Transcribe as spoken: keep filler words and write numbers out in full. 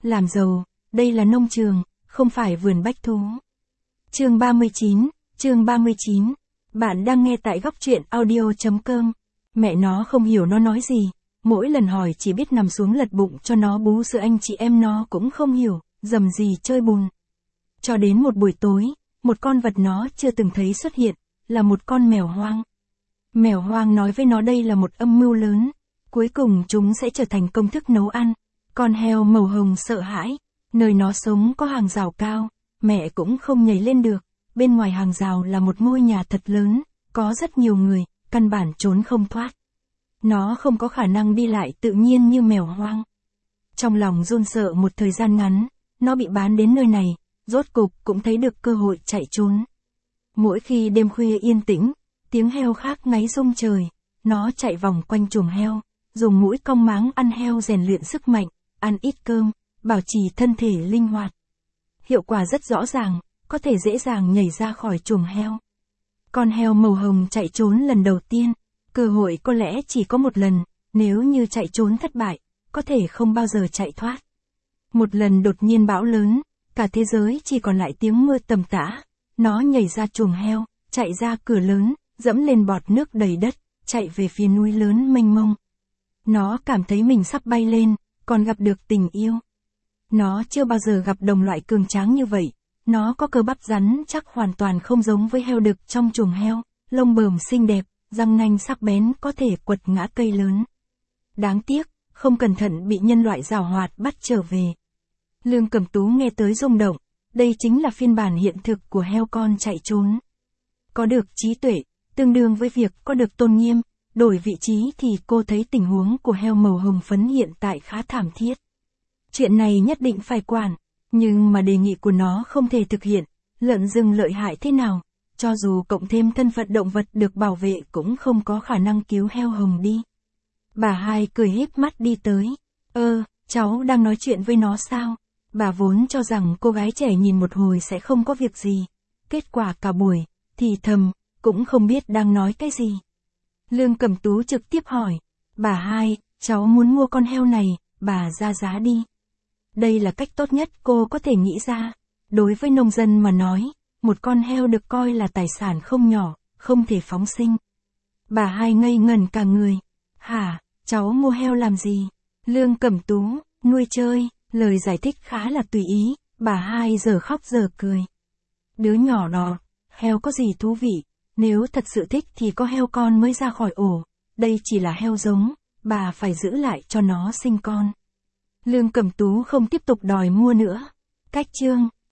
làm giàu, đây là nông trường, không phải vườn bách thú. Chương ba mươi chín, chương ba mươi chín. Bạn đang nghe tại góc truyện audio chấm com. Mẹ nó không hiểu nó nói gì, mỗi lần hỏi chỉ biết nằm xuống lật bụng cho nó bú sữa, anh chị em nó cũng không hiểu, dầm gì chơi bùn. Cho đến một buổi tối, một con vật nó chưa từng thấy xuất hiện, là một con mèo hoang. Mèo hoang nói với nó đây là một âm mưu lớn, cuối cùng chúng sẽ trở thành công thức nấu ăn. Con heo màu hồng sợ hãi, nơi nó sống có hàng rào cao, mẹ cũng không nhảy lên được, bên ngoài hàng rào là một ngôi nhà thật lớn, có rất nhiều người, căn bản trốn không thoát. Nó không có khả năng đi lại tự nhiên như mèo hoang. Trong lòng run sợ một thời gian ngắn, nó bị bán đến nơi này, rốt cục cũng thấy được cơ hội chạy trốn. Mỗi khi đêm khuya yên tĩnh, tiếng heo khác ngáy rung trời, nó chạy vòng quanh chuồng heo, dùng mũi cong máng ăn heo rèn luyện sức mạnh, ăn ít cơm, bảo trì thân thể linh hoạt. Hiệu quả rất rõ ràng, có thể dễ dàng nhảy ra khỏi chuồng heo. Con heo màu hồng chạy trốn lần đầu tiên, cơ hội có lẽ chỉ có một lần, nếu như chạy trốn thất bại, có thể không bao giờ chạy thoát. Một lần đột nhiên bão lớn, cả thế giới chỉ còn lại tiếng mưa tầm tã, nó nhảy ra chuồng heo, chạy ra cửa lớn, dẫm lên bọt nước đầy đất, chạy về phía núi lớn mênh mông. Nó cảm thấy mình sắp bay lên, còn gặp được tình yêu. Nó chưa bao giờ gặp đồng loại cường tráng như vậy, nó có cơ bắp rắn chắc hoàn toàn không giống với heo đực trong chuồng heo, lông bờm xinh đẹp, răng nanh sắc bén có thể quật ngã cây lớn. Đáng tiếc, không cẩn thận bị nhân loại giảo hoạt bắt trở về. Lương Cẩm Tú nghe tới rung động, đây chính là phiên bản hiện thực của heo con chạy trốn. Có được trí tuệ, tương đương với việc có được tôn nghiêm, đổi vị trí thì cô thấy tình huống của heo màu hồng phấn hiện tại khá thảm thiết. Chuyện này nhất định phải quản, nhưng mà đề nghị của nó không thể thực hiện, lợn rừng lợi hại thế nào, cho dù cộng thêm thân phận động vật được bảo vệ cũng không có khả năng cứu heo hồng đi. Bà hai cười híp mắt đi tới, ơ, cháu đang nói chuyện với nó sao? Bà vốn cho rằng cô gái trẻ nhìn một hồi sẽ không có việc gì, kết quả cả buổi, thì thầm, cũng không biết đang nói cái gì. Lương Cẩm Tú trực tiếp hỏi, bà hai, cháu muốn mua con heo này, bà ra giá đi. Đây là cách tốt nhất cô có thể nghĩ ra. Đối với nông dân mà nói, một con heo được coi là tài sản không nhỏ, không thể phóng sinh. Bà hai ngây ngẩn cả người. Hả, cháu mua heo làm gì? Lương Cẩm Tú, nuôi chơi, lời giải thích khá là tùy ý, bà hai giờ khóc giờ cười. Đứa nhỏ đó, heo có gì thú vị, nếu thật sự thích thì có heo con mới ra khỏi ổ, đây chỉ là heo giống, bà phải giữ lại cho nó sinh con. Lương Cẩm Tú không tiếp tục đòi mua nữa. Cách chương